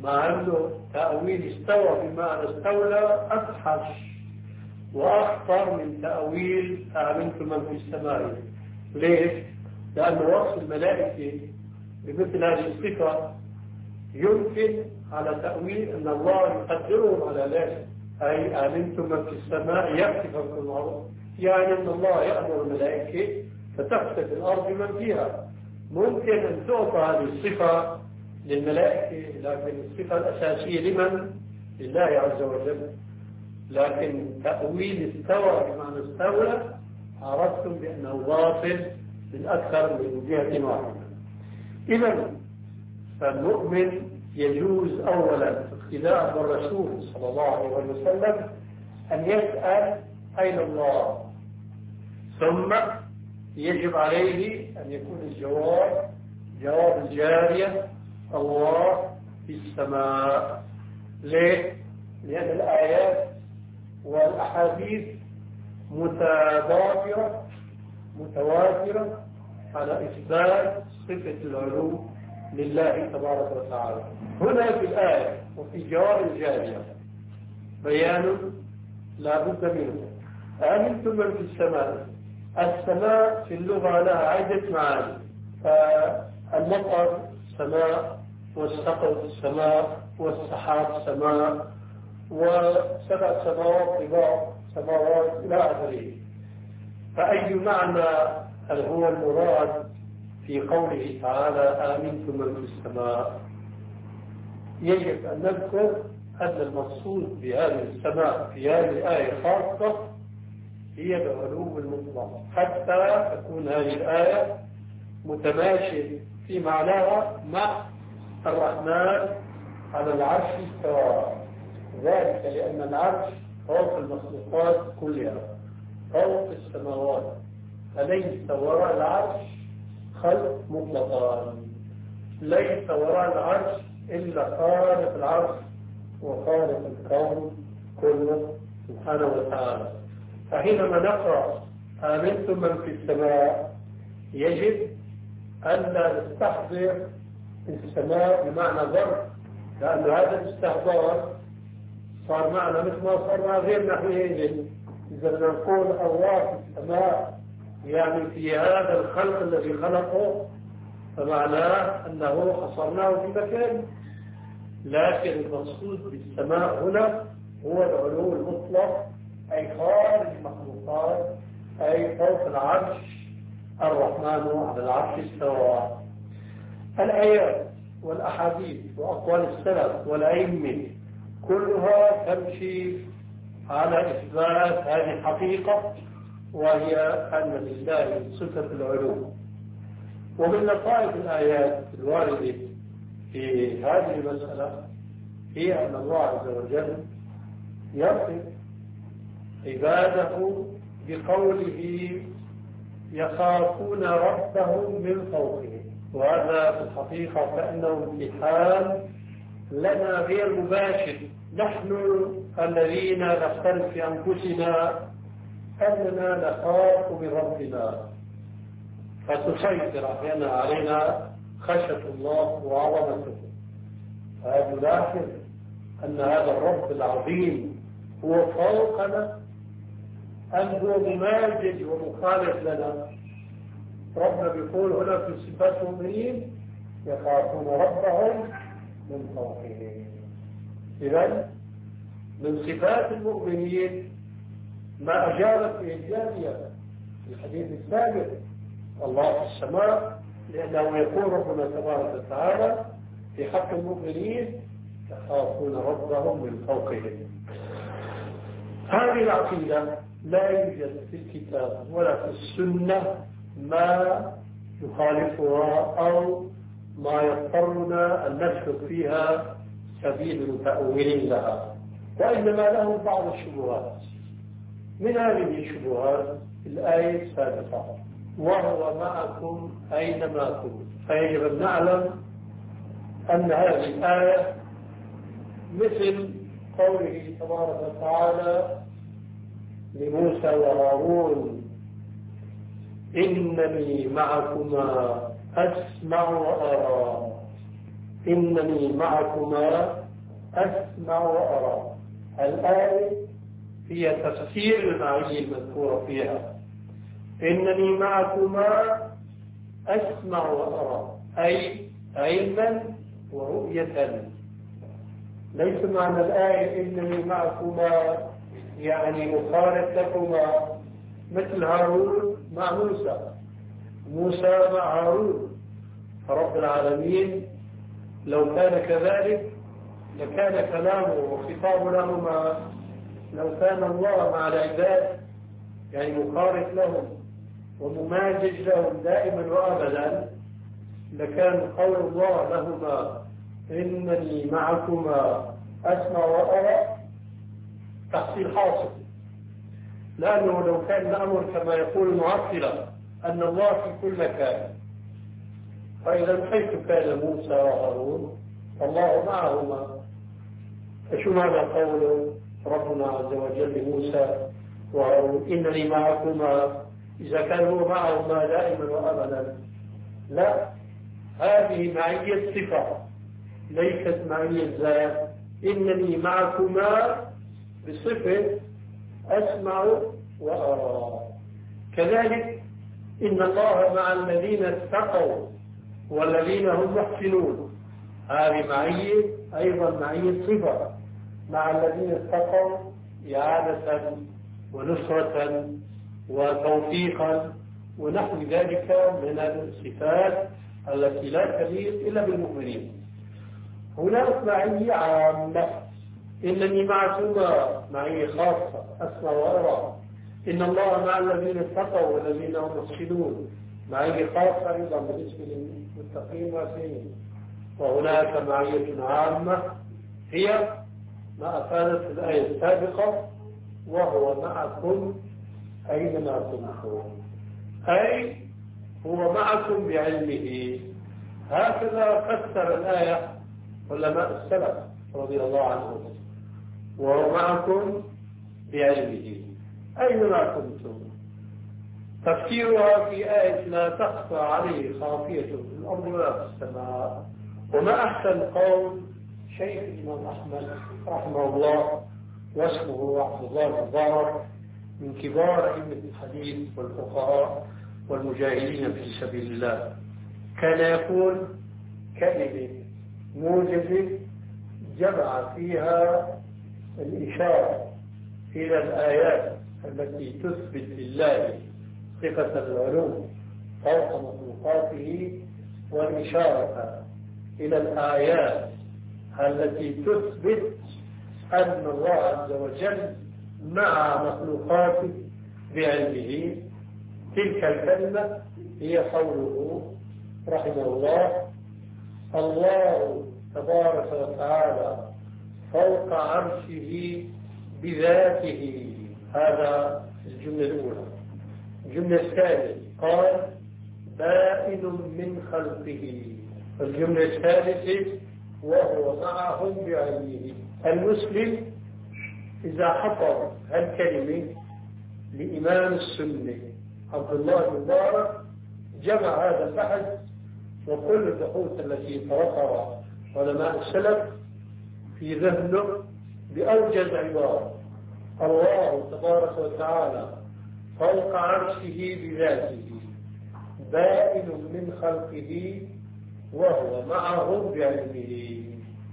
B: مع أنه تأويل استوى بمعنى استولى أفحش وأخطر من تأويل أأمنتم من في السماء. ليش؟ لأن وصف الملائكة بمثل هذه الصفة يمكن على تأويل أن الله يقدرهم على ذلك، أي آمنتم من في السماء يكتب المعروف، يعني أن الله يأمر الملائكة فتكتب الأرض من فيها. ممكن أن تعطى هذه الصفة للملائكة، لكن الصفة الأساسية لمن؟ لله عز وجل. لكن تأويل استوى بمعنى استولى عرفتم بأنه باطل من أكثر من جهة واحدة. إذا فالمؤمن يجوز أولا اقتداء بالرسول صلى الله عليه وسلم أن يسأل أين الله، ثم يجب عليه أن يكون الجواب جواب الجارية الله في السماء. ليه؟ لأن الآيات والأحاديث متضافرة متواترة على إثبات صفة العلو لله تبارك وتعالى. هنا في الآية وفي جواب الجارية بيان لا بد منه. آمنتم من في السماء. السماء في اللغة لها عدة معاني، فالمطر سماء، والسقف سماء، والسحاب سماء، وسبع سماوات طباق سماوات إلى آخره. فأي معنى هل هو المراد في قوله تعالى آمنتم من في السماء؟ يجب أن نذكر أن المقصود بهذه السماء في هذه الآية خاصة هي العلو المطلق، حتى تكون هذه الآية متماشية في معناها مع الرحمن على العرش استوى. ذلك لأن العرش فوق المخلوقات كلها، فوق السماوات، فليس وراء العرش خلق مطلقا، ليس وراء العرش إلا خالق العرش وخالق الكون كله سبحانه وتعالى. فحينما نقرأ آمنتم من في السماء يجب أن لا نستحضر السماء بمعنى ظرف، لأن هذا الاستحضار صار معنا مثل ما صار مع غيرنا حينئذ. إذا نقول الله في السماء يعني في هذا الخلق الذي خلقه، فمعناه أنه حصرناه في مكان، لكن المقصود بالسماء هنا هو العلو المطلق، أي خارج المخلوقات، أي فوق العرش. الرحمن على العرش استوى. الآيات والأحاديث وأقوال السلف والأئمة كلها تمشي على إثبات هذه الحقيقة، وهي أن لله صفة العلو. ومن لطائف الآيات الواردة في هذه المسألة هي أن الله عز وجل يصف عباده بقوله يخافون ربهم من فوقهم، وهذا في الحقيقة كأنه امتحان لنا غير مباشر، نحن الذين نختلف في أنفسنا أننا نخاف من ربنا، فتسيطر أحيانا علينا خشية الله وعظمته. فهذا نلاحظ أن هذا الرب العظيم هو فوقنا أم هو مماجد ومخالف لنا؟ ربنا بيقول هنا في صفات المؤمنين يخافون ربهم من فوقهم. إذن من صفات المؤمنين ما أجابت في الجارية في الحديث السابق الله في السماء، لأنه يقول ربنا تبارك وتعالى في حق المؤمنين يخافون ربهم من فوقهم. هذه العقيدة لا يوجد في الكتاب ولا في السنة ما يخالفها أو ما يضطرنا أن نسلك فيها سبيل تأويل لها، وإنما له بعض الشبهات. من هذه الشبهات الآية السابقة وهو معكم أينما كنتم. فيجب أن نعلم أن هذه الآية مثل قوله تبارك وتعالى لموسى وهارون إنني معكما أسمع وأرى. إنني معكما أسمع وأرى. الآية هي تفسير المعاني المذكورة فيها. إنني معكما أسمع وأرى، أي علما ورؤية. ليس معنى الآية إنني معكما يعني مخالف لكما مثل هارون مع موسى، موسى مع هارون. فرب العالمين لو كان كذلك لكان كلامه وخطابه لهما، لو كان الله مع العباد يعني مخالف لهم ومماجج لهم دائما وأبدا، لكان قول الله لهما إنني معكما أسمع وأرى تحصيل حاصل. لأنه لو كان الأمر كما يقول المعطلة أن الله في كل مكان، فإذا حيث كان موسى وهارون الله معهما، فشو معنى قوله ربنا عز وجل لموسى وهارون إنني معكما إذا كان هو معهما دائما وأبدا؟ لا، هذه معية صفة ليست معية ذات. إنني معكما بصفة أسمع وأرى. كذلك إن الله مع الذين اتقوا والذين هم محسنون، هذه معية أيضا معية صفة مع الذين اتقوا إعانة ونصرة وتوفيقا ونحو ذلك من الصفات التي لا تليق إلا بالمؤمنين. هناك معية عامة، إنني معكما معية خاصة أسمع وأرى. إن الله مع الذين اتقوا والذين هم محسنون معية خاصة أيضا بالنسبة للمتقين والمحسنين. وهناك معية عامة هي ما أفادت الآية السابقة وهو معكم أينما كنتم، أي هو معكم بعلمه. هكذا فسر الآية علماء السلف رضي الله عنهم، وهو معكم بعلمه أينما كنتم. تفسيرها في آية لا تخفى عليه خافية في الأرض ولا في السماء. وما أحسن قول شيخ الإمام أحمد رحمه الله واسمه عبد الله المبارك، من كبار أئمة الحديث والفقهاء والمجاهدين في سبيل الله، كان يقول كلمة موجزة جمع فيها الإشارة إلى الآيات التي تثبت لله صفة العلوم فوق مخلوقاته، والإشارة إلى الآيات التي تثبت أن الله عز وجل مع مخلوقاته بعلمه. تلك الكلمة هي قوله رحمه الله الله تبارك وتعالى فوق عرشه بذاته. هذا الجملة الأولى. الجملة الثانية قال بائن من خلقه. الجملة الثالثة وهو معهم بعلمه. المسلم إذا حفظ هالكلمة لإمام السنة عبد الله المبارك جمع هذا البحث وكل البحوث التي طرحها علماء السلف في ذهنه بأوجز عبارة: الله تبارك وتعالى فوق عرشه بذاته بائن من خلقه وهو معهم بعلمه.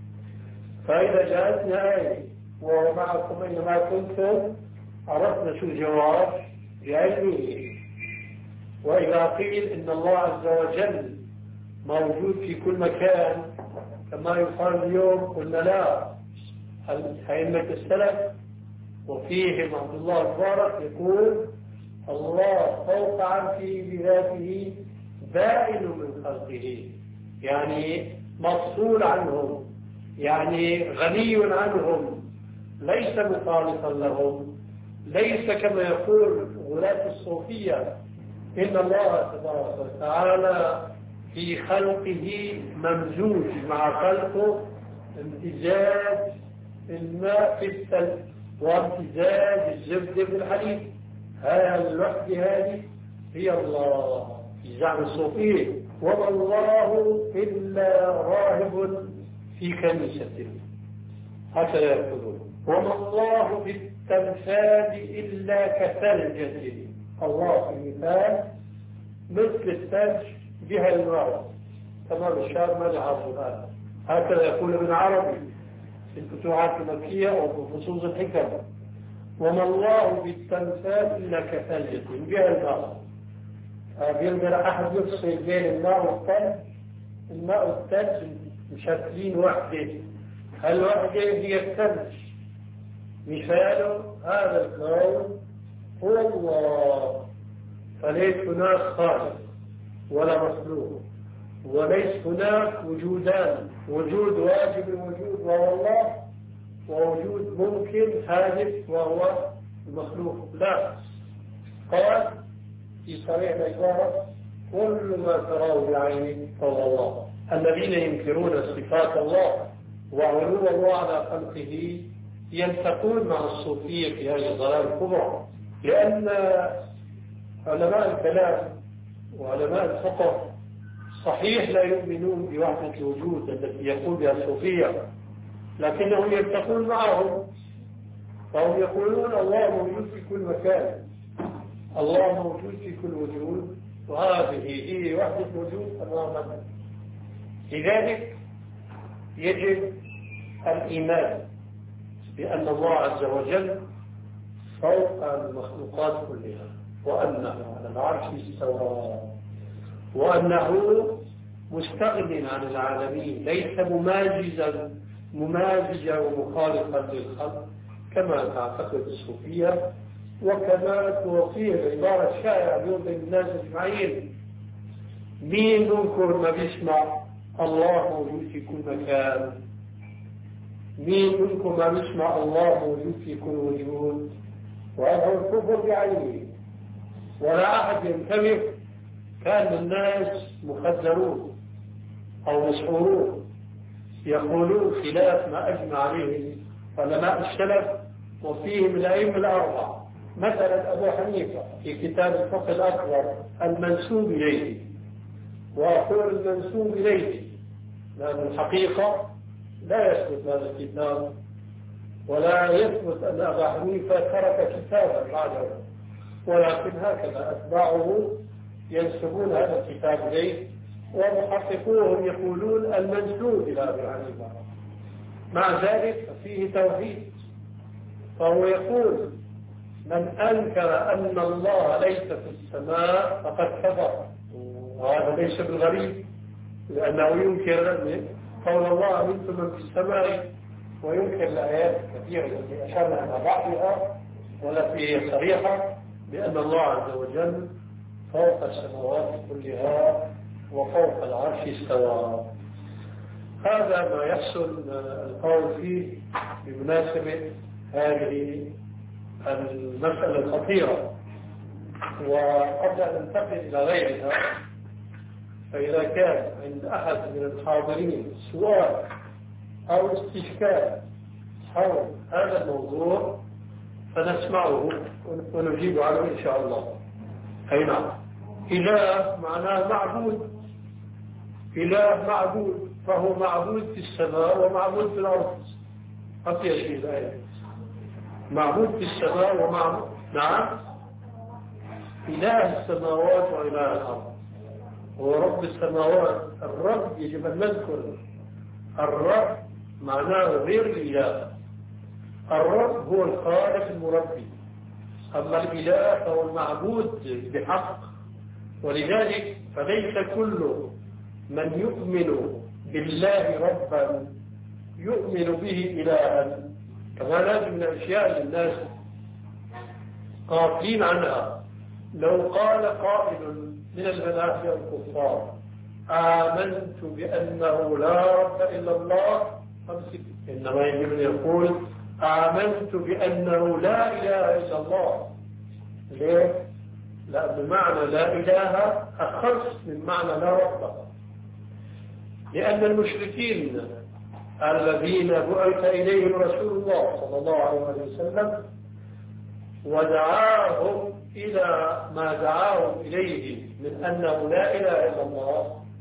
B: فإذا جاءتنا آية وهو معكم أينما كنتم عرفنا شو الجواب بعلمه. وإذا قيل إن الله عز وجل موجود في كل مكان كما يقال اليوم قلنا لا. أئمة السلف وفيهم عبد الله المبارك يقول الله فوق عرشه بذاته بائن من خلقه، يعني مفصول عنهم، يعني غني عنهم، ليس مخالفا لهم، ليس كما يقول غلاة الصوفية إن الله تبارك وتعالى في خلقه ممزوج مع خلقه امتزاج الماء في الثلج وامتزاج الزبد في الحليب. هذا الوحدة هذه هي الله في زعم الصوفية. وما الله إلا راهب في كنيسة، هكذا يقولون. وما الله بالتمثال إلا كثلجة، الله في المثال مثل الثلج بها الماء، تمام الشام ما يعرفون هذا، هكذا يقول ابن عربي في الفتوحات المكية أو في فصوص الحكم. وما الله بالتمثال إلا كثلجة بها الماء. بيقدر أحد يفصل بين الماء والثلج؟ الماء والثلج مشكلين وحدة، الوحدة هي الثلج. مثاله هذا الكون هو الله، فليس هناك خالق ولا مخلوق، وليس هناك وجودان، وجود واجب الوجود وهو الله، ووجود ممكن حادث وهو المخلوق. لا، قال في صريح العبارة كل ما تراه بعينه فهو الله. الذين ينكرون صفات الله وعلو الله على خلقه يلتقون مع الصوفية في هذه الضلالة الكبرى، لأن علماء الكلام وعلماء الفقه صحيح لا يؤمنون بوحدة الوجود التي يقول بها الصوفية، لكنهم يلتقون معهم فهم يقولون الله موجود في كل مكان، الله موجود في كل وجود، وهذه هي وحدة الوجود تماما. لذلك يجب الإيمان بأن الله عز وجل فوق المخلوقات كلها، وأنه على العرش استوى، وأنه مستغن عن العالمين، ليس مماجزا ممازجا ومخالفا للخلق كما تعتقد الصوفية، وكما توصيه العبارة الشائعة اليوم بين الناس أجمعين. مين منكم ما بيسمع الله موجود في كل مكان؟ مين منكم ما بيسمع الله موجود في كل وجود؟ وهذا الكفر بعينه، ولا أحد ينتبه. كان الناس مخدرون أو مسحورون يقولون خلاف ما أجمع عليه علماء السلف وفيهم الأئمة الأربعة. مثلا أبو حنيفة في كتاب الفقه الأكبر المنسوب إليه، وأقول المنسوب إليه لأن الحقيقة لا يثبت هذا الكتاب، ولا يثبت أن أبا حنيفة ترك كتابا بعده، ولكن هكذا أتباعه ينسبون هذا الكتاب إليه، ومحققوهم يقولون المنسوب إلى أبي حنيفة. مع ذلك فيه توحيد، فهو يقول من أنكر أن الله ليس في السماء فقد كفر، وهذا ليس بالغريب، لأنه ينكر قول الله أمنتم من في السماء، وينكر الآيات الكثيرة التي أشرنا إلى بعضها والتي هي صريحة بأن الله عز وجل فوق السماوات كلها وفوق العرش استوى. هذا ما يحصل القول فيه بمناسبة هذه المسألة الخطيرة. وقبل أن ننتقل إلى غيرها، فإذا كان عند أحد من الحاضرين سؤال أو استشكال حول هذا الموضوع فنسمعه ونجيب عنه إن شاء الله. أي نعم، إله معناه معبود، إله معبود، فهو معبود في السماء ومعبود في الأرض. أطيع شيء الآية، معبود في السماء ومعبود، نعم، إله السماوات وإله الأرض، هو رب السماوات. الرب يجب أن نذكر الرب معناه غير الإله. الرب هو الخالق المربي، أما الإله فهو المعبود بحق. ولذلك فليس كل من يؤمن بالله ربا يؤمن به إلها، كما لازم من الأشياء اللي الناس قاطعين عنها. لو قال قائل من الملاحدة الكفار آمنت بأنه لا رب إلا الله، إنما يجب أن يقول آمنت بأنه لا إله إلا الله. ليه؟ لأن معنى لا إله أخص من معنى لا رب، لأن المشركين الذين بعث إليهم رسول الله صلى الله عليه وسلم ودعاهم إلى ما دعاهم إليه من أنه لا إله إلا الله،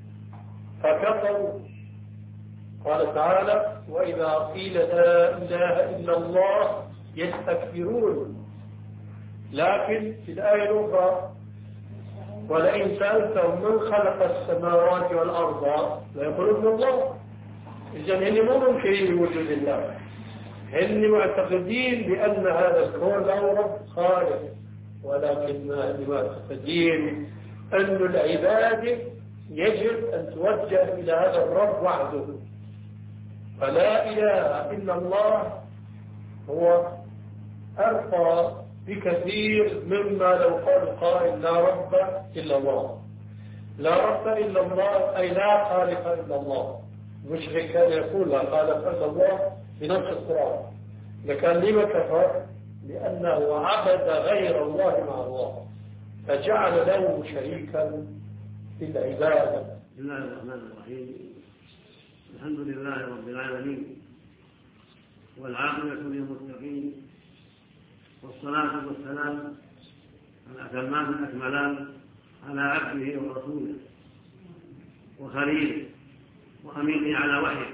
B: فكفروا. قال تعالى: وإذا قيل لا إله إلا الله يستكبرون. لكن في الآية الأخرى: ولئن سألتهم من خلق السماوات والأرض ليقولون الله. إذن هن مو منكرين بوجود الله، هن معتقدين بأن هذا الكون له رب خالق، ولكن هن معتقدين أن العبادة يجب أن توجه إلى هذا الرب وحده. فلا إله إلا الله هو أرقى بكثير مما لو قال قائل لا رب إلا الله. لا رب إلا الله أي لا خالق إلا الله. المشرك كان يقول لا خالق إلا الله بنفس القرآن، لكن لما كفر؟ لأنه عبد غير الله مع الله فجعل له شريكا في العبادة.
C: بسم الله الرحمن الرحيم. الحمد لله رب العالمين، والعاقبة للمتقين، والصلاة والسلام الأتمان الأكملان على عبده ورسوله وخليله وأمينه على وحيه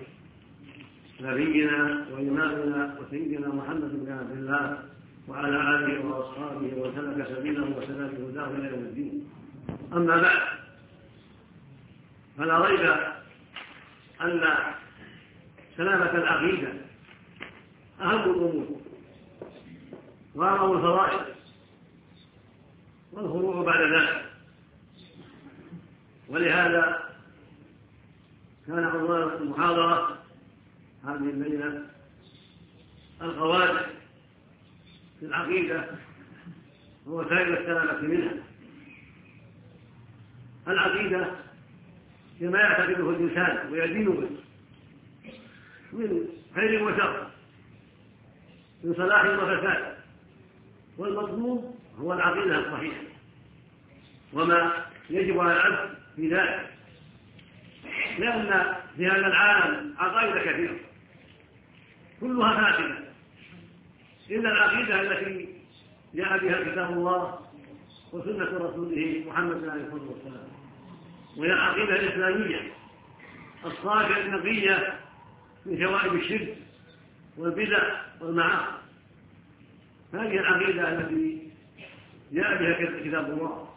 C: نبينا وإمامنا وسيدنا محمد بن عبد الله وعلى آله وأصحابه وسلك سبيله وسلك هداه إلى يوم الدين. أما بعد، فلا ريب أن سلامة العقيدة أهم الأمور وأعظم الفرائض، والفروع بعد ذلك. ولهذا كان عنوان المحاضرة هذه الليلة القواعد في العقيدة ووسائل السلامة منها. العقيدة كما يعتقده الإنسان ويدين به من خير وشر، من صلاح وفساد، والمطلوب هو العقيدة الصحيحة وما يجب على العبد في ذلك، لأن في هذا العالم عقائد كثيرة كلها فاسدة إلا العقيدة التي جاء بها كتاب الله وسنة رسوله محمد عليه الصلاة والسلام، وهي العقيدة الإسلامية الصافية النقية من شوائب الشرك والبدع والمعاصي. هذه العقيدة التي جاء بها كتاب الله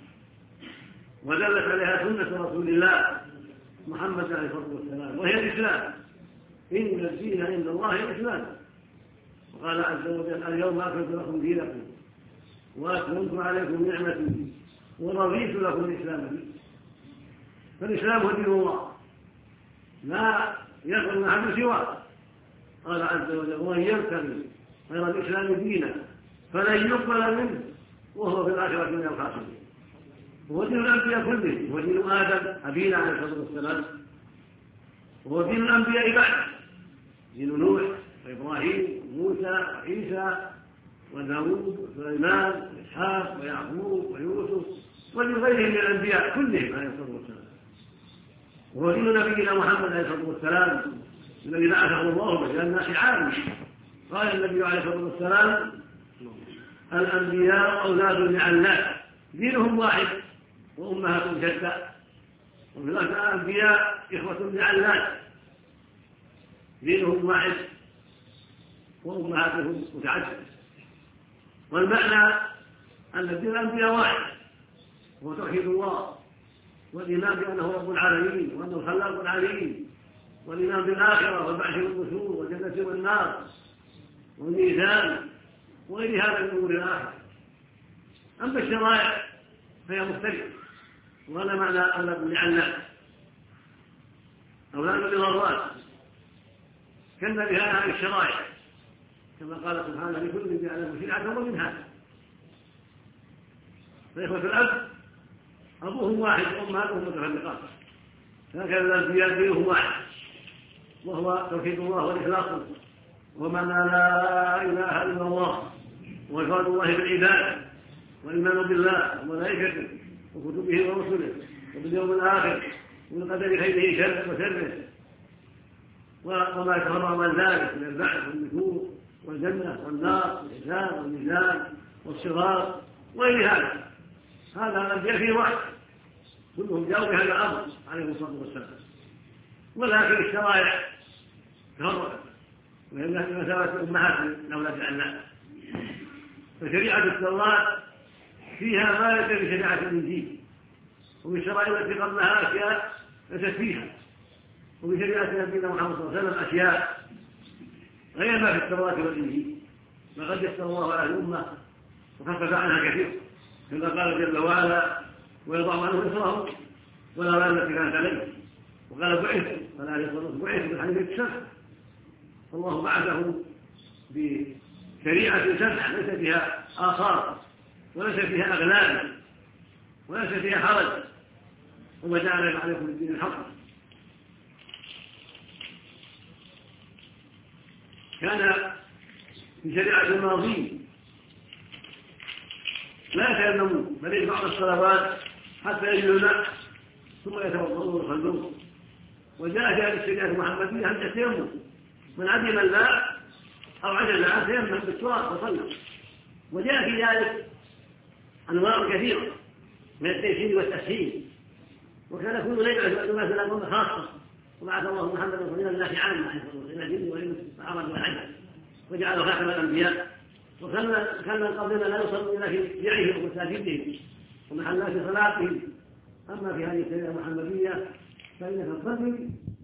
C: ودلت عليها سنة رسول الله محمد عليه الصلاة والسلام، وهي الإسلام. إن الدين عند الله الإسلام. وقال عز وجل: اليوم أكملت لكم دينكم وأتممت عليكم نعمتي ورضيت لكم الإسلام دينا. فالإسلام هو دين الله لا يقبل أحد سواه. قال عز وجل: ومن يبتغي غير الإسلام دينا فلن يقبل منه وهو في الآخرة من الخاسرين. هو دين الأنبياء كلهم، هو دين آدم أبينا عليه الصلاة والسلام، وهو دين الأنبياء بعد، دين نوح وإبراهيم وموسى وعيسى وداود وسليمان وإسحاق ويعقوب ويوسف ومن غيرهم من الأنبياء كلهم عليه الصلاة والسلام. وهو دين نبينا محمد عليه الصلاة والسلام الذي بعثه الله إلى الناس عامة. قال النبي عليه الصلاة والسلام: الأنبياء أولاد لعلات، دينهم واحد وأمهاتهم شتى. وفي الأنبياء إخوة لعلات، دينهم واحد وأمهاتهم متعددة. والمعنى أن دين الأنبياء واحد هو توحيد الله، والإيمان بأنه رب العالمين وأنه الخلاق العليم، والإيمان بالآخرة والبعث والنشور والجنة والنار والميزان وغير هذا من أمور الآخرة. أما الشرائع فهي مختلفة، وهذا معنى أولاد لعلات، أولاد لضرات، كان بها هذه الشرائع كما قال سبحانه: لكل جعل شرعة ومنهاجا. فإخوة الأب أبوهم واحد وأمهاتهم متفرقات، هكذا الأنبياء دينهم واحد وهو توحيد الله والإخلاص، ومعنى لا إله إلا الله وإفراد الله بالعبادة والإيمان بالله وملائكته وكتبه ورسله وباليوم الآخر وبالقدر خيره شر وشره وما يتفرع من ذلك من البعث والنشور والجنة والنار والحساب والميزان والصراط وغير هذا. هذا الأنبياء فيه واحد، كلهم جاءوا بهذا الأمر عليه الصلاة والسلام. ولكن الشرائع تفرقت بمثابة أمهات الأولاد الأبناء. فشريعة التوراة فيها ما ليس في شريعة الإنجيل، وفي الشرائع التي قبلها أشياء ليست فيها، وفي شريعة نبينا محمد صلى الله عليه وسلم أشياء غير ما في التوراة والإنجيل، فقد يسر الله على الأمة وخفف عنها كثير، كما قال جل وعلا: ويضع عنه إصرهم والأغلال التي كانت عليه، وقال: بعث فلا يصرف بعث بالحديث الشرع. فالله بعثه بشريعة سمحة ليس فيها آثار وليس فيها أغلال وليس فيها حرج، وما جعل عليكم الدين الحق. كان في شريعة الماضين لا يتيممون بل يجمعون الصلوات حتى يجدوا الماء ثم يتوضؤون ويصلون. وجاء في هذه الشريعة المحمدية عن التيمم، من عدم الماء أو عجز عنه تيمم بالتراب وصلى. وجاء في ذلك أنواع كثيرة من التيسير والتسهيل، وكان كل ليلة الناس لهم خاصة، وبعث الله محمدا رسولا لله عامة إلى الجن والإنس والعرب والعجم، وجعله خاتم الأنبياء. وكان من قبلنا لا يصلون إلا في بيعهم ومساجدهم ومحلات صلاتهم. أما في هذه الشريعة المحمدية فإنك تصلي